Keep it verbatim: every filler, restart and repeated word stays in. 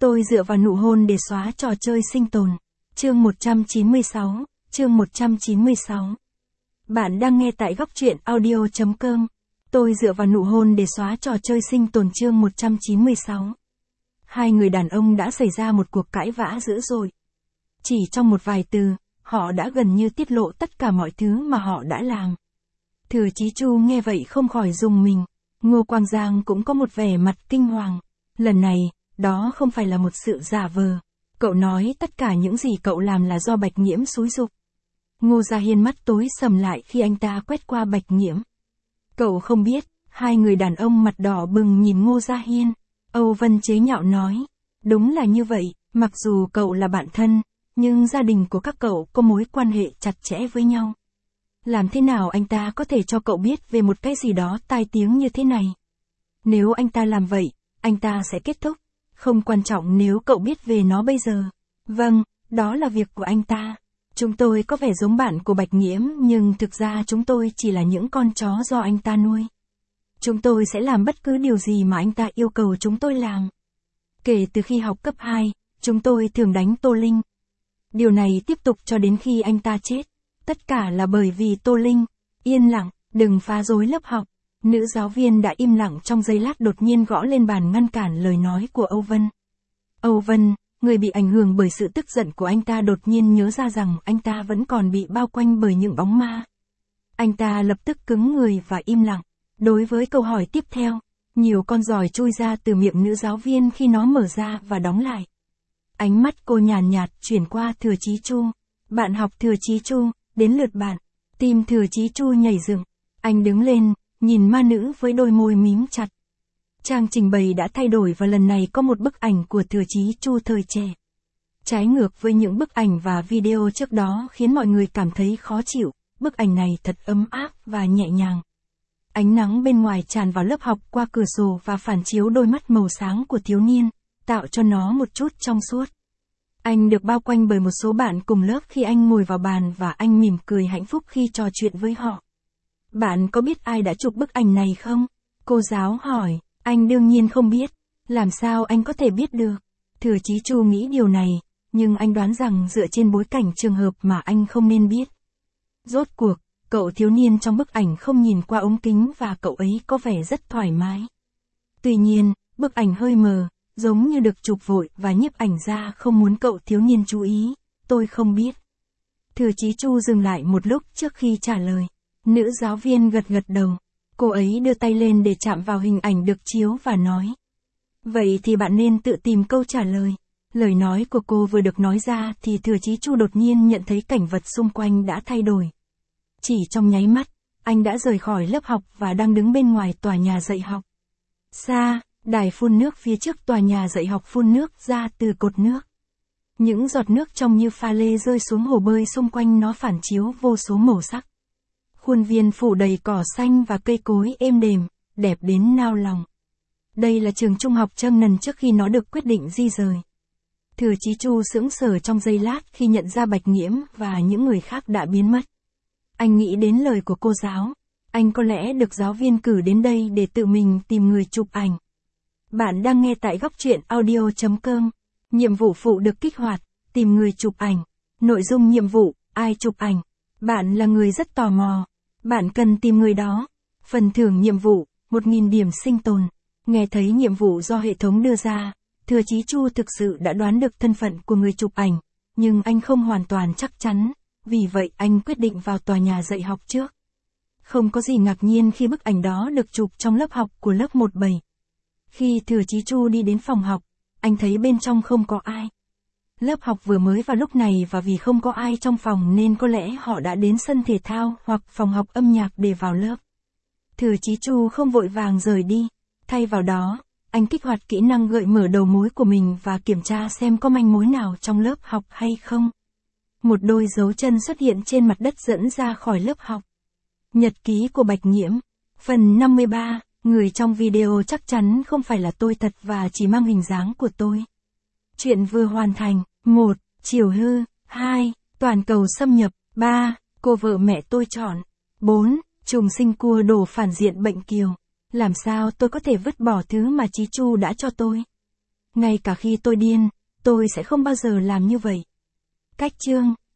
Tôi dựa vào nụ hôn để xóa trò chơi sinh tồn. Chương một trăm chín mươi sáu, chương một trăm chín mươi sáu. Bạn đang nghe tại góc truyện audio chấm com. Tôi dựa vào nụ hôn để xóa trò chơi sinh tồn chương một trăm chín mươi sáu. Hai người đàn ông đã xảy ra một cuộc cãi vã dữ dội. Chỉ trong một vài từ, họ đã gần như tiết lộ tất cả mọi thứ mà họ đã làm. Thừa Chí Chu nghe vậy không khỏi rùng mình. Ngô Quang Giang cũng có một vẻ mặt kinh hoàng. Lần này, đó không phải là một sự giả vờ. Cậu nói tất cả những gì cậu làm là do Bạch Nghiễm xúi giục. Ngô Gia Hiên mắt tối sầm lại khi anh ta quét qua Bạch Nghiễm. Cậu không biết, hai người đàn ông mặt đỏ bừng nhìn Ngô Gia Hiên. Âu Vân chế nhạo nói. Đúng là như vậy, mặc dù cậu là bạn thân, nhưng gia đình của các cậu có mối quan hệ chặt chẽ với nhau. Làm thế nào anh ta có thể cho cậu biết về một cái gì đó tai tiếng như thế này? Nếu anh ta làm vậy, anh ta sẽ kết thúc. Không quan trọng nếu cậu biết về nó bây giờ. Vâng, đó là việc của anh ta. Chúng tôi có vẻ giống bạn của Bạch Nghiễm nhưng thực ra chúng tôi chỉ là những con chó do anh ta nuôi. Chúng tôi sẽ làm bất cứ điều gì mà anh ta yêu cầu chúng tôi làm. Kể từ khi học cấp hai, chúng tôi thường đánh Tô Linh. Điều này tiếp tục cho đến khi anh ta chết. Tất cả là bởi vì Tô Linh. Yên lặng, đừng phá rối lớp học. Nữ giáo viên đã im lặng trong giây lát đột nhiên gõ lên bàn ngăn cản lời nói của Âu Vân. Âu Vân, người bị ảnh hưởng bởi sự tức giận của anh ta đột nhiên nhớ ra rằng anh ta vẫn còn bị bao quanh bởi những bóng ma. Anh ta lập tức cứng người và im lặng. Đối với câu hỏi tiếp theo, nhiều con giòi chui ra từ miệng nữ giáo viên khi nó mở ra và đóng lại. Ánh mắt cô nhàn nhạt, nhạt chuyển qua Thừa Chí Chu. Bạn học Thừa Chí Chu, đến lượt bạn. Tim Thừa Chí Chu nhảy dựng. Anh đứng lên, nhìn ma nữ với đôi môi mím chặt. Trang trình bày đã thay đổi và lần này có một bức ảnh của Thừa Chí Chu thời trẻ. Trái ngược với những bức ảnh và video trước đó khiến mọi người cảm thấy khó chịu, bức ảnh này thật ấm áp và nhẹ nhàng. Ánh nắng bên ngoài tràn vào lớp học qua cửa sổ và phản chiếu đôi mắt màu sáng của thiếu niên, tạo cho nó một chút trong suốt. Anh được bao quanh bởi một số bạn cùng lớp khi anh ngồi vào bàn và anh mỉm cười hạnh phúc khi trò chuyện với họ. Bạn có biết ai đã chụp bức ảnh này không? Cô giáo hỏi. Anh đương nhiên không biết. Làm sao anh có thể biết được? Thừa Chí Chu nghĩ điều này, nhưng anh đoán rằng dựa trên bối cảnh trường hợp mà anh không nên biết. Rốt cuộc, cậu thiếu niên trong bức ảnh không nhìn qua ống kính và cậu ấy có vẻ rất thoải mái. Tuy nhiên, bức ảnh hơi mờ, giống như được chụp vội và nhiếp ảnh ra không muốn cậu thiếu niên chú ý. Tôi không biết. Thừa Chí Chu dừng lại một lúc trước khi trả lời. Nữ giáo viên gật gật đầu. Cô ấy đưa tay lên để chạm vào hình ảnh được chiếu và nói. Vậy thì bạn nên tự tìm câu trả lời. Lời nói của cô vừa được nói ra thì Thừa Chí Chu đột nhiên nhận thấy cảnh vật xung quanh đã thay đổi. Chỉ trong nháy mắt, anh đã rời khỏi lớp học và đang đứng bên ngoài tòa nhà dạy học. Xa, đài phun nước phía trước tòa nhà dạy học phun nước ra từ cột nước. Những giọt nước trông như pha lê rơi xuống hồ bơi xung quanh nó phản chiếu vô số màu sắc. Khuôn viên phủ đầy cỏ xanh và cây cối êm đềm, đẹp đến nao lòng. Đây là trường trung học Trâm Nần trước khi nó được quyết định di rời. Thừa Chí Chu sững sờ trong giây lát khi nhận ra Bạch Nghiễm và những người khác đã biến mất. Anh nghĩ đến lời của cô giáo. Anh có lẽ được giáo viên cử đến đây để tự mình tìm người chụp ảnh. Bạn đang nghe tại góc truyện audio chấm com. Nhiệm vụ phụ được kích hoạt, tìm người chụp ảnh. Nội dung nhiệm vụ, ai chụp ảnh. Bạn là người rất tò mò. Bạn cần tìm người đó. Phần thưởng nhiệm vụ, một nghìn điểm sinh tồn. Nghe thấy nhiệm vụ do hệ thống đưa ra, Thừa Chí Chu thực sự đã đoán được thân phận của người chụp ảnh, nhưng anh không hoàn toàn chắc chắn, vì vậy anh quyết định vào tòa nhà dạy học trước. Không có gì ngạc nhiên khi bức ảnh đó được chụp trong lớp học của lớp một bảy. Khi Thừa Chí Chu đi đến phòng học, anh thấy bên trong không có ai. Lớp học vừa mới vào lúc này và vì không có ai trong phòng nên có lẽ họ đã đến sân thể thao hoặc phòng học âm nhạc để vào lớp. Thừa Chí Chu không vội vàng rời đi. Thay vào đó, anh kích hoạt kỹ năng gợi mở đầu mối của mình và kiểm tra xem có manh mối nào trong lớp học hay không. Một đôi dấu chân xuất hiện trên mặt đất dẫn ra khỏi lớp học. Nhật ký của Bạch Nghiễm. Phần năm mươi ba, người trong video chắc chắn không phải là tôi thật và chỉ mang hình dáng của tôi. Chuyện vừa hoàn thành. một. Chiều hư. hai. Toàn cầu xâm nhập. ba. Cô vợ mẹ tôi chọn. bốn. Trùng sinh cua đổ phản diện bệnh kiều. Làm sao tôi có thể vứt bỏ thứ mà Chí Chu đã cho tôi? Ngay cả khi tôi điên, tôi sẽ không bao giờ làm như vậy. Cách chương